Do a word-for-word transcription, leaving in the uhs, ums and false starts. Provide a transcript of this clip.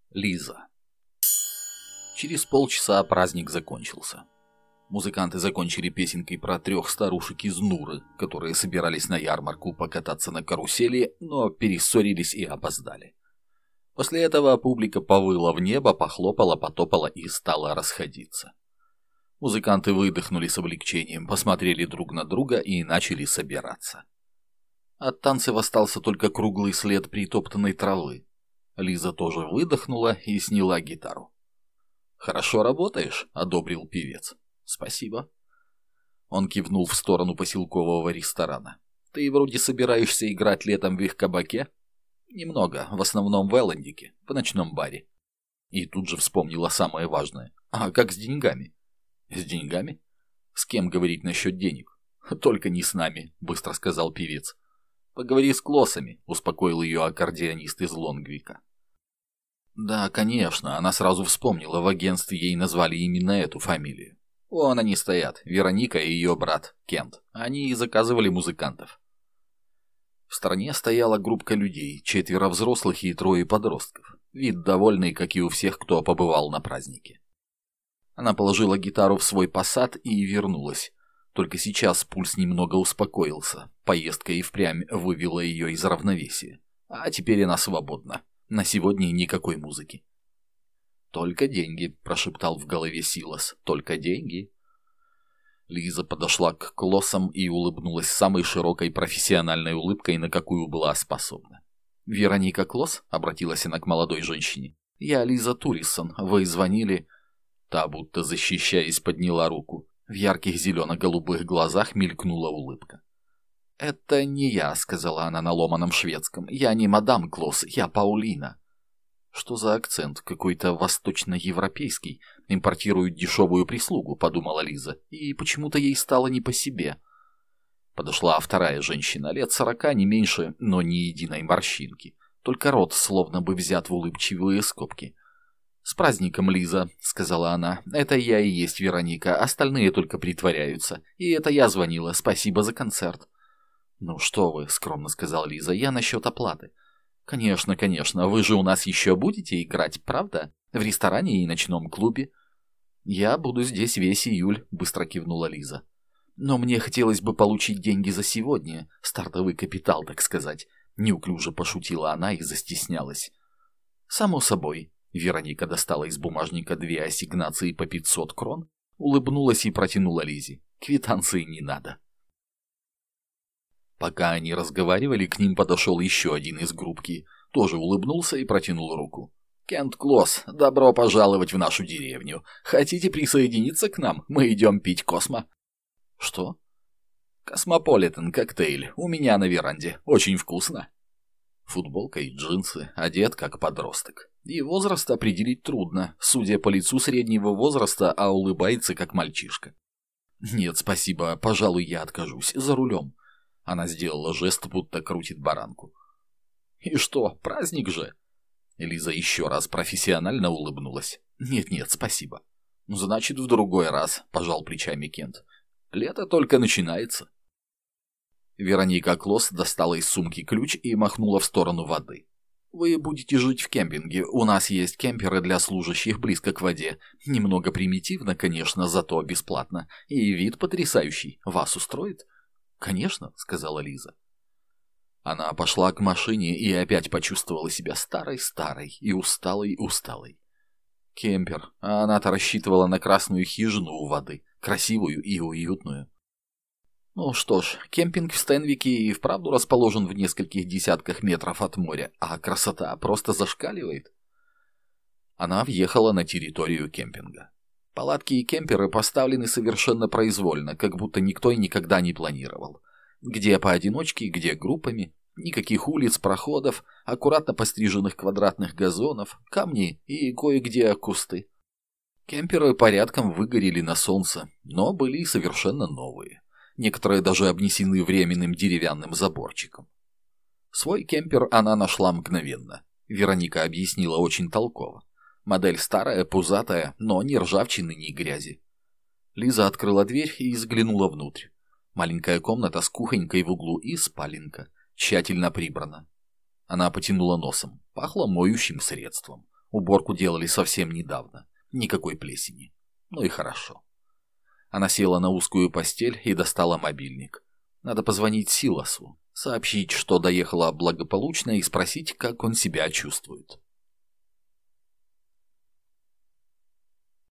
Лиза. Через полчаса праздник закончился. Музыканты закончили песенкой про трех старушек из Нуры, которые собирались на ярмарку покататься на карусели, но перессорились и опоздали. После этого публика повыла в небо, похлопала, потопала и стала расходиться. Музыканты выдохнули с облегчением, посмотрели друг на друга и начали собираться. От танцев остался только круглый след притоптанной травы. Лиза тоже выдохнула и сняла гитару. «Хорошо работаешь», — одобрил певец. «Спасибо». Он кивнул в сторону поселкового ресторана. «Ты вроде собираешься играть летом в их кабаке?» «Немного, в основном в Эллендике, в ночном баре». И тут же вспомнила самое важное. «А как с деньгами?» «С деньгами? С кем говорить насчет денег?» «Только не с нами», — быстро сказал певец. «Поговори с Клоссами», — успокоил ее аккордеонист из Лонгвика. Да, конечно, она сразу вспомнила, в агентстве ей назвали именно эту фамилию. Вон они стоят, Вероника и ее брат, Кент. Они и заказывали музыкантов. В стороне стояла группка людей, четверо взрослых и трое подростков. Вид довольный, как и у всех, кто побывал на празднике. Она положила гитару в свой посад и вернулась. Только сейчас пульс немного успокоился. Поездка и впрямь вывела ее из равновесия. А теперь она свободна. На сегодня никакой музыки. «Только деньги», — прошептал в голове Силас. «Только деньги». Лиза подошла к Клоссам и улыбнулась самой широкой профессиональной улыбкой, на какую была способна. «Вероника Клосс?» — обратилась она к молодой женщине. «Я Лиза Турисон. Вы звонили...» Та, будто защищаясь, подняла руку. В ярких зелено-голубых глазах мелькнула улыбка. «Это не я», — сказала она на ломаном шведском. «Я не мадам Клосс, я Паулина». «Что за акцент? Какой-то восточноевропейский. Импортируют дешевую прислугу», — подумала Лиза. И почему-то ей стало не по себе. Подошла вторая женщина, лет сорока, не меньше, но ни единой морщинки. Только рот словно бы взят в улыбчивые скобки. «С праздником, Лиза», — сказала она. «Это я и есть Вероника, остальные только притворяются. И это я звонила, спасибо за концерт». «Ну что вы», — скромно сказала Лиза, — «я насчет оплаты». «Конечно, конечно, вы же у нас еще будете играть, правда? В ресторане и ночном клубе». «Я буду здесь весь июль», — быстро кивнула Лиза. «Но мне хотелось бы получить деньги за сегодня, стартовый капитал, так сказать», — неуклюже пошутила она и застеснялась. «Само собой». Вероника достала из бумажника две ассигнации по пятьсот крон, улыбнулась и протянула Лизе. «Квитанции не надо». Пока они разговаривали, к ним подошел еще один из группки, тоже улыбнулся и протянул руку. «Кент Клосс, добро пожаловать в нашу деревню. Хотите присоединиться к нам? Мы идем пить Космо». «Что?» «Космополитен коктейль. У меня на веранде. Очень вкусно». Футболка и джинсы, одет как подросток. И возраст определить трудно, судя по лицу среднего возраста, а улыбается как мальчишка. «Нет, спасибо, пожалуй, я откажусь. За рулем». Она сделала жест, будто крутит баранку. «И что, праздник же?» Лиза еще раз профессионально улыбнулась. «Нет-нет, спасибо». «Значит, в другой раз», — пожал плечами Кент. «Лето только начинается». Вероника Клосс достала из сумки ключ и махнула в сторону воды. «Вы будете жить в кемпинге. У нас есть кемперы для служащих близко к воде. Немного примитивно, конечно, зато бесплатно. И вид потрясающий. Вас устроит?» «Конечно», — сказала Лиза. Она пошла к машине и опять почувствовала себя старой-старой и усталой-усталой. Кемпер, а она-то рассчитывала на красную хижину у воды, красивую и уютную. Ну что ж, кемпинг в Стенвике и вправду расположен в нескольких десятках метров от моря, а красота просто зашкаливает. Она въехала на территорию кемпинга. Палатки и кемперы поставлены совершенно произвольно, как будто никто и никогда не планировал. Где поодиночке, где группами, никаких улиц, проходов, аккуратно постриженных квадратных газонов, камни и кое-где кусты. Кемперы порядком выгорели на солнце, но были совершенно новые. Некоторые даже обнесены временным деревянным заборчиком. Свой кемпер она нашла мгновенно. Вероника объяснила очень толково. Модель старая, пузатая, но ни ржавчины, ни грязи. Лиза открыла дверь и взглянула внутрь. Маленькая комната с кухонькой в углу и спаленка. Тщательно прибрана. Она потянула носом. Пахло моющим средством. Уборку делали совсем недавно. Никакой плесени. Ну и хорошо. Она села на узкую постель и достала мобильник. Надо позвонить Силасу, сообщить, что доехала благополучно, и спросить, как он себя чувствует.